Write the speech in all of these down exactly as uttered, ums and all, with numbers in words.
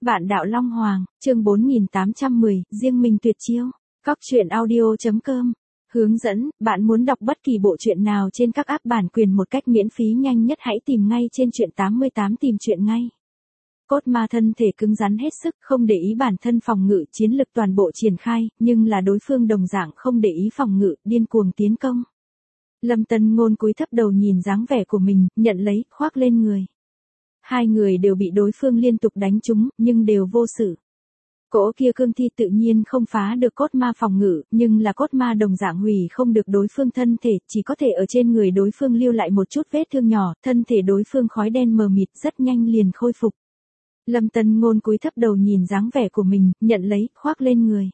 Vạn đạo Long Hoàng, chương bốn nghìn tám trăm mười, riêng mình tuyệt chiêu. Cóc truyện audio chấm com. Hướng dẫn, bạn muốn đọc bất kỳ bộ truyện nào trên các app bản quyền một cách miễn phí nhanh nhất hãy tìm ngay trên truyện tám mươi tám tìm truyện ngay. Cốt ma thân thể cứng rắn hết sức, không để ý bản thân phòng ngự, chiến lực toàn bộ triển khai, nhưng là đối phương đồng dạng không để ý phòng ngự, điên cuồng tiến công. Lâm Tân Ngôn cúi thấp đầu nhìn dáng vẻ của mình, nhận lấy, khoác lên người. Hai người đều bị đối phương liên tục đánh trúng, nhưng đều vô sự. Cỗ kia cương thi tự nhiên không phá được cốt ma phòng ngự, nhưng là cốt ma đồng dạng hủy không được đối phương thân thể, chỉ có thể ở trên người đối phương lưu lại một chút vết thương nhỏ, thân thể đối phương khói đen mờ mịt rất nhanh liền khôi phục. Lâm Tân Ngôn cúi thấp đầu nhìn dáng vẻ của mình, nhận lấy, khoác lên người.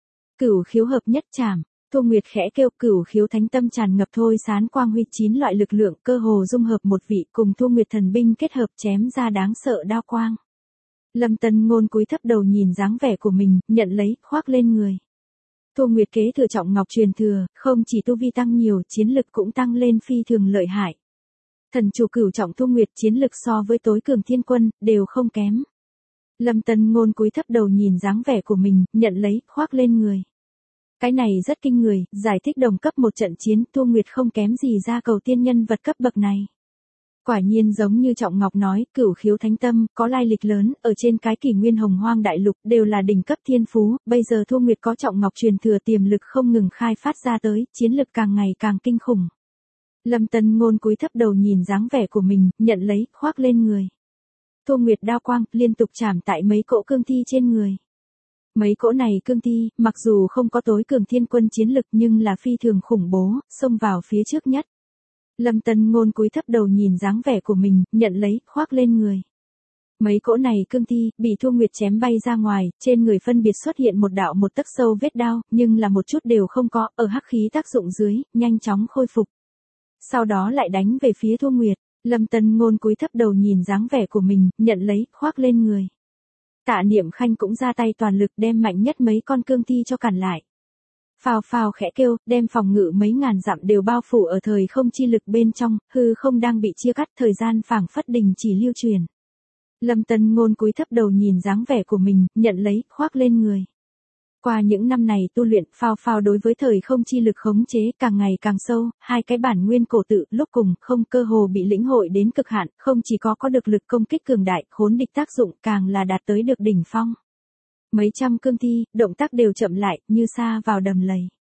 Cửu khiếu hợp nhất chảm. Thu Nguyệt khẽ kêu, cửu khiếu thánh tâm tràn ngập thôi sán quang huy chín loại lực lượng, cơ hồ dung hợp một vị, cùng Thu Nguyệt thần binh kết hợp chém ra đáng sợ đao quang. Lâm Tân Ngôn cúi thấp đầu nhìn dáng vẻ của mình, nhận lấy, khoác lên người. Thu Nguyệt kế thừa trọng ngọc truyền thừa, không chỉ tu vi tăng nhiều, chiến lực cũng tăng lên phi thường lợi hại. Thần chủ cửu trọng Thu Nguyệt chiến lực so với tối cường thiên quân, đều không kém. Lâm Tân Ngôn cúi thấp đầu nhìn dáng vẻ của mình, nhận lấy, khoác lên người. Cái này rất kinh người, giải thích đồng cấp một trận chiến, Thu Nguyệt không kém gì ra cầu tiên nhân vật cấp bậc này. Quả nhiên giống như Trọng Ngọc nói, cửu khiếu thánh tâm, có lai lịch lớn, ở trên cái kỷ nguyên hồng hoang đại lục, đều là đỉnh cấp thiên phú, bây giờ Thu Nguyệt có Trọng Ngọc truyền thừa tiềm lực không ngừng khai phát ra tới, chiến lực càng ngày càng kinh khủng. Lâm Tân Ngôn cúi thấp đầu nhìn dáng vẻ của mình, nhận lấy, khoác lên người. Thu Nguyệt đao quang, liên tục chạm tại mấy cỗ cương thi trên người. Mấy cỗ này cương thi, mặc dù không có tối cường thiên quân chiến lực nhưng là phi thường khủng bố, xông vào phía trước nhất. Lâm Tân Ngôn cúi thấp đầu nhìn dáng vẻ của mình, nhận lấy, khoác lên người. Mấy cỗ này cương thi, bị Thu Nguyệt chém bay ra ngoài, trên người phân biệt xuất hiện một đạo một tấc sâu vết đao, nhưng là một chút đều không có, ở hắc khí tác dụng dưới, nhanh chóng khôi phục. Sau đó lại đánh về phía Thu Nguyệt, Lâm Tân Ngôn cúi thấp đầu nhìn dáng vẻ của mình, nhận lấy, khoác lên người. Tạ Niệm Khanh cũng ra tay toàn lực đem mạnh nhất mấy con cương thi cho cản lại. Phào phào khẽ kêu, đem phòng ngự mấy ngàn dặm đều bao phủ ở thời không chi lực bên trong, hư không đang bị chia cắt, thời gian phảng phất đình chỉ lưu truyền. Lâm Tân Ngôn cúi thấp đầu nhìn dáng vẻ của mình, nhận lấy, khoác lên người. Qua những năm này tu luyện, phào phào đối với thời không chi lực khống chế càng ngày càng sâu, hai cái bản nguyên cổ tự lúc cùng không cơ hồ bị lĩnh hội đến cực hạn, không chỉ có có được lực công kích cường đại, khốn địch tác dụng càng là đạt tới được đỉnh phong. Mấy trăm cương thi, động tác đều chậm lại, như sa vào đầm lầy.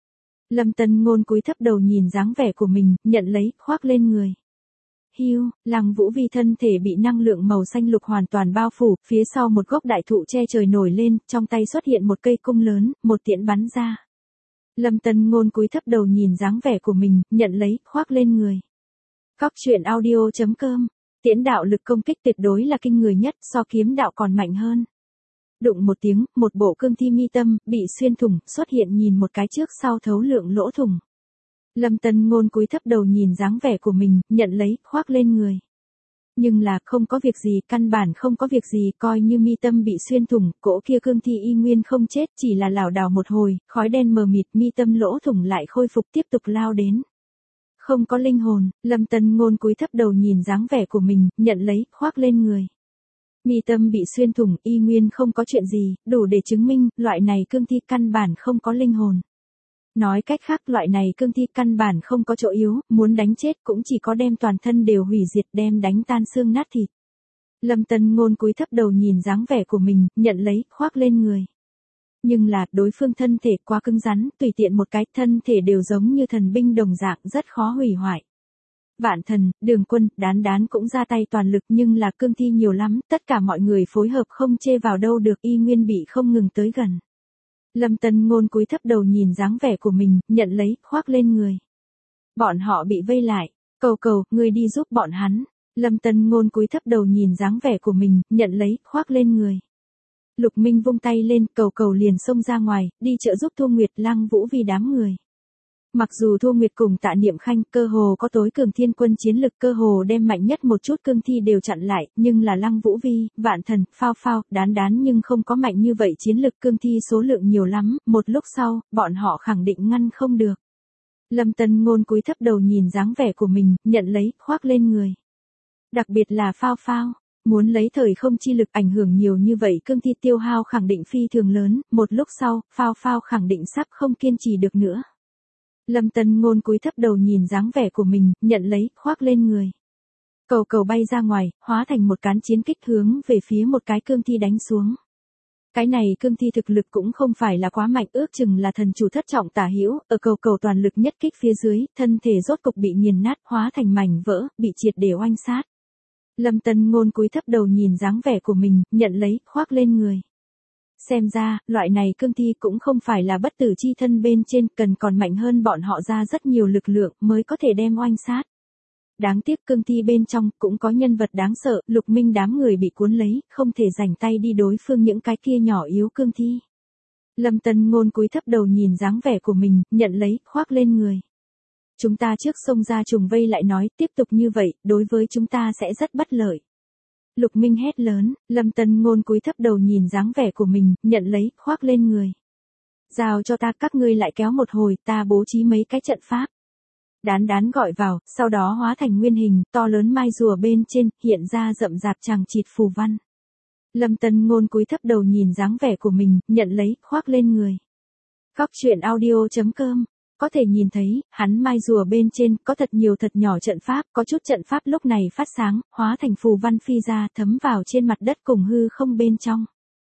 Lâm Tân Ngôn cúi thấp đầu nhìn dáng vẻ của mình, nhận lấy, khoác lên người. Hiu, Lăng Vũ Vi thân thể bị năng lượng màu xanh lục hoàn toàn bao phủ, phía sau một gốc đại thụ che trời nổi lên, trong tay xuất hiện một cây cung lớn, một tiễn bắn ra. Lâm Tân Ngôn cúi thấp đầu nhìn dáng vẻ của mình, nhận lấy, khoác lên người. Cóc truyện audio chấm com. Tiễn đạo lực công kích tuyệt đối là kinh người nhất, so kiếm đạo còn mạnh hơn. Đụng một tiếng, một bộ cương thi mi tâm, bị xuyên thủng, xuất hiện nhìn một cái trước sau thấu lượng lỗ thủng. Lâm Tân Ngôn cúi thấp đầu nhìn dáng vẻ của mình, nhận lấy, khoác lên người. Nhưng là, không có việc gì, căn bản không có việc gì, coi như mi tâm bị xuyên thủng, cỗ kia cương thi y nguyên không chết, chỉ là lảo đảo một hồi, khói đen mờ mịt, mi tâm lỗ thủng lại khôi phục tiếp tục lao đến. Không có linh hồn, Lâm Tân Ngôn cúi thấp đầu nhìn dáng vẻ của mình, nhận lấy, khoác lên người. Mi tâm bị xuyên thủng, y nguyên không có chuyện gì, đủ để chứng minh, loại này cương thi căn bản không có linh hồn. Nói cách khác, loại này cương thi căn bản không có chỗ yếu, muốn đánh chết cũng chỉ có đem toàn thân đều hủy diệt, đem đánh tan xương nát thịt. Lâm Tân Ngôn cúi thấp đầu nhìn dáng vẻ của mình, nhận lấy, khoác lên người. Nhưng là, đối phương thân thể quá cứng rắn, tùy tiện một cái thân thể đều giống như thần binh đồng dạng, rất khó hủy hoại. Vạn Thần, Đường Quân, Đán Đán cũng ra tay toàn lực nhưng là cương thi nhiều lắm, tất cả mọi người phối hợp không chê vào đâu được, y nguyên bị không ngừng tới gần. Lâm Tân Ngôn cúi thấp đầu nhìn dáng vẻ của mình, nhận lấy, khoác lên người. Bọn họ bị vây lại, cầu cầu, người đi giúp bọn hắn. Lâm Tân Ngôn cúi thấp đầu nhìn dáng vẻ của mình, nhận lấy, khoác lên người. Lục Minh vung tay lên, cầu cầu liền xông ra ngoài, đi trợ giúp Thu Nguyệt, Lăng Vũ Vi đám người. Mặc dù Thu Nguyệt cùng Tạ Niệm Khanh cơ hồ có tối cường thiên quân chiến lực, cơ hồ đem mạnh nhất một chút cương thi đều chặn lại, nhưng là Lăng Vũ Vi, Vạn Thần, Phao Phao, Đán Đán nhưng không có mạnh như vậy chiến lực, cương thi số lượng nhiều lắm, một lúc sau, bọn họ khẳng định ngăn không được. Lâm Tân Ngôn cúi thấp đầu nhìn dáng vẻ của mình, nhận lấy, khoác lên người. Đặc biệt là Phao Phao, Muốn lấy thời không chi lực ảnh hưởng nhiều như vậy cương thi tiêu hao khẳng định phi thường lớn, một lúc sau, phao phao khẳng định sắp không kiên trì được nữa. Lâm Tân Ngôn cúi thấp đầu nhìn dáng vẻ của mình, nhận lấy, khoác lên người. Cầu cầu bay ra ngoài, hóa thành một cán chiến kích hướng về phía một cái cương thi đánh xuống. Cái này cương thi thực lực cũng không phải là quá mạnh, ước chừng là thần chủ thất trọng tả hữu, ở cầu cầu toàn lực nhất kích phía dưới, thân thể rốt cục bị nghiền nát, hóa thành mảnh vỡ, bị triệt để oanh sát. Lâm Tân Ngôn cúi thấp đầu nhìn dáng vẻ của mình, nhận lấy, khoác lên người. Xem ra, loại này cương thi cũng không phải là bất tử chi thân bên trên, cần còn mạnh hơn bọn họ ra rất nhiều lực lượng mới có thể đem oanh sát. Đáng tiếc cương thi bên trong cũng có nhân vật đáng sợ, Lục Minh đám người bị cuốn lấy, không thể rảnh tay đi đối phương những cái kia nhỏ yếu cương thi. Lâm Tân Ngôn cúi thấp đầu nhìn dáng vẻ của mình, nhận lấy, khoác lên người. Chúng ta trước xông ra trùng vây lại nói, tiếp tục như vậy, đối với chúng ta sẽ rất bất lợi. Lục Minh hét lớn, Lâm Tân Ngôn cúi thấp đầu nhìn dáng vẻ của mình, nhận lấy, khoác lên người. Giao cho ta, các ngươi lại kéo một hồi, ta bố trí mấy cái trận pháp. Đán đán gọi vào, sau đó hóa thành nguyên hình, to lớn mai rùa bên trên, hiện ra rậm rạp chằng chịt phù văn. Lâm Tân Ngôn cúi thấp đầu nhìn dáng vẻ của mình, nhận lấy, khoác lên người. Góc truyện audio chấm com. Có thể nhìn thấy, hắn mai rùa bên trên, có thật nhiều thật nhỏ trận pháp, có chút trận pháp lúc này phát sáng, hóa thành phù văn phi ra, thấm vào trên mặt đất cùng hư không bên trong.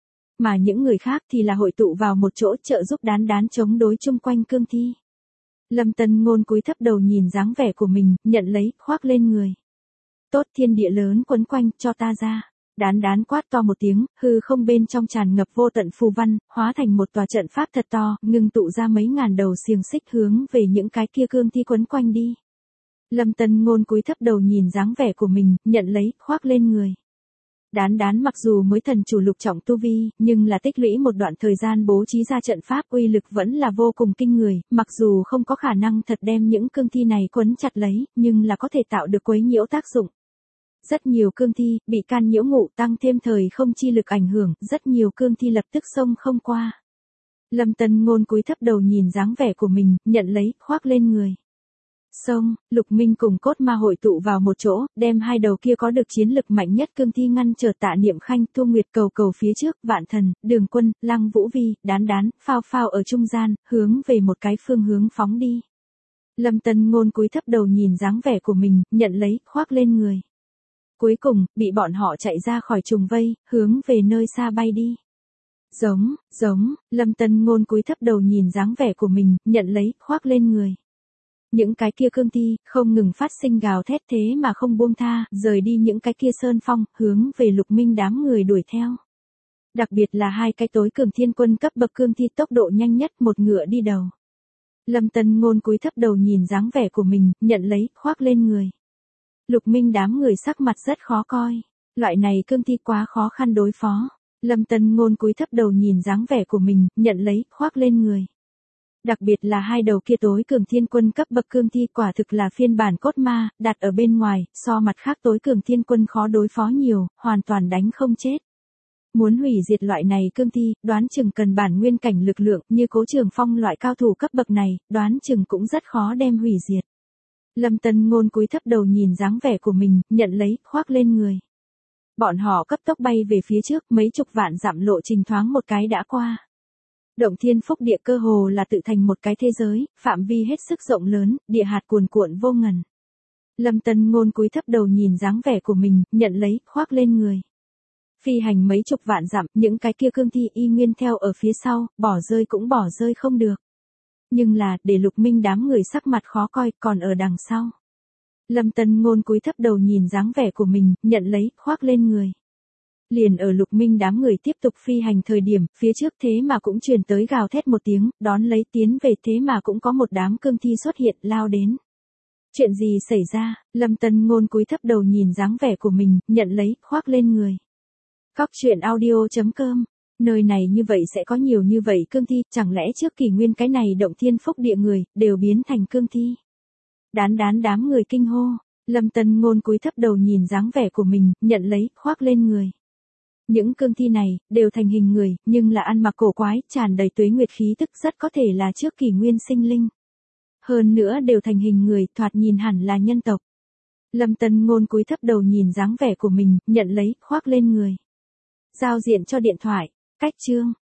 Mà những người khác thì là hội tụ vào một chỗ trợ giúp đán đán chống đối chung quanh cương thi. Lâm Tân Ngôn cúi thấp đầu nhìn dáng vẻ của mình, nhận lấy, khoác lên người. Tốt, thiên địa lớn quấn quanh, cho ta ra. Đán đán quát to một tiếng, hư không bên trong tràn ngập vô tận phù văn, hóa thành một tòa trận pháp thật to, ngưng tụ ra mấy ngàn đầu xiềng xích hướng về những cái kia cương thi quấn quanh đi. Lâm Tân Ngôn cúi thấp đầu nhìn dáng vẻ của mình, nhận lấy, khoác lên người. Đán đán mặc dù mới thần chủ lục trọng tu vi, nhưng là tích lũy một đoạn thời gian bố trí ra trận pháp uy lực vẫn là vô cùng kinh người, mặc dù không có khả năng thật đem những cương thi này quấn chặt lấy, nhưng là có thể tạo được quấy nhiễu tác dụng. Rất nhiều cương thi, bị can nhiễu ngụ tăng thêm thời không chi lực ảnh hưởng, rất nhiều cương thi lập tức xông không qua. Lâm Tân Ngôn cúi thấp đầu nhìn dáng vẻ của mình, nhận lấy, khoác lên người. Xông, Lục Minh cùng cốt ma hội tụ vào một chỗ, đem hai đầu kia có được chiến lực mạnh nhất cương thi ngăn trở Tạ Niệm Khanh, Thu Nguyệt cầu cầu phía trước, Vạn Thần, Đường Quân, Lăng Vũ Vi, đán đán, phao phao ở trung gian, hướng về một cái phương hướng phóng đi. Lâm Tân Ngôn cúi thấp đầu nhìn dáng vẻ của mình, nhận lấy, khoác lên người. Cuối cùng, bị bọn họ chạy ra khỏi trùng vây, hướng về nơi xa bay đi. Giống, giống, Lâm Tân Ngôn cúi thấp đầu nhìn dáng vẻ của mình, nhận lấy, khoác lên người. Những cái kia cương thi, không ngừng phát sinh gào thét thế mà không buông tha, rời đi những cái kia sơn phong, hướng về Lục Minh đám người đuổi theo. Đặc biệt là hai cái tối cường thiên quân cấp bậc cương thi tốc độ nhanh nhất, một ngựa đi đầu. Lâm Tân Ngôn cúi thấp đầu nhìn dáng vẻ của mình, nhận lấy, khoác lên người. Lục Minh đám người sắc mặt rất khó coi. Loại này cương thi quá khó khăn đối phó. Lâm Tân Ngôn cúi thấp đầu nhìn dáng vẻ của mình, nhận lấy, khoác lên người. Đặc biệt là hai đầu kia tối cường thiên quân cấp bậc cương thi quả thực là phiên bản cốt ma, đặt ở bên ngoài, so mặt khác tối cường thiên quân khó đối phó nhiều, hoàn toàn đánh không chết. Muốn hủy diệt loại này cương thi, đoán chừng cần bản nguyên cảnh lực lượng, như Cố Trường Phong loại cao thủ cấp bậc này, đoán chừng cũng rất khó đem hủy diệt. Lâm Tân Ngôn cúi thấp đầu nhìn dáng vẻ của mình, nhận lấy, khoác lên người. Bọn họ cấp tốc bay về phía trước, mấy chục vạn dặm lộ trình thoáng một cái đã qua. Động thiên phúc địa cơ hồ là tự thành một cái thế giới, phạm vi hết sức rộng lớn, địa hạt cuồn cuộn vô ngần. Lâm Tân Ngôn cúi thấp đầu nhìn dáng vẻ của mình, nhận lấy, khoác lên người. Phi hành mấy chục vạn dặm, những cái kia cương thi y nguyên theo ở phía sau, bỏ rơi cũng bỏ rơi không được. Nhưng là, để Lục Minh đám người sắc mặt khó coi, còn ở đằng sau. Lâm Tân Ngôn cúi thấp đầu nhìn dáng vẻ của mình, nhận lấy, khoác lên người. Liền ở Lục Minh đám người tiếp tục phi hành thời điểm, phía trước thế mà cũng truyền tới gào thét một tiếng, đón lấy tiến về thế mà cũng có một đám cương thi xuất hiện, lao đến. Chuyện gì xảy ra? Lâm Tân Ngôn cúi thấp đầu nhìn dáng vẻ của mình, nhận lấy, khoác lên người. Góc truyện audio chấm com. Nơi này như vậy sẽ có nhiều như vậy cương thi, chẳng lẽ trước kỷ nguyên cái này động thiên phúc địa người, đều biến thành cương thi. Đán đán đám người kinh hô, Lâm Tân Ngôn cúi thấp đầu nhìn dáng vẻ của mình, nhận lấy, khoác lên người. Những cương thi này, đều thành hình người, nhưng là ăn mặc cổ quái, tràn đầy tuế nguyệt khí tức rất có thể là trước kỷ nguyên sinh linh. Hơn nữa đều thành hình người, thoạt nhìn hẳn là nhân tộc. Lâm Tân Ngôn cúi thấp đầu nhìn dáng vẻ của mình, nhận lấy, khoác lên người. Giao diện cho điện thoại. Cách chương.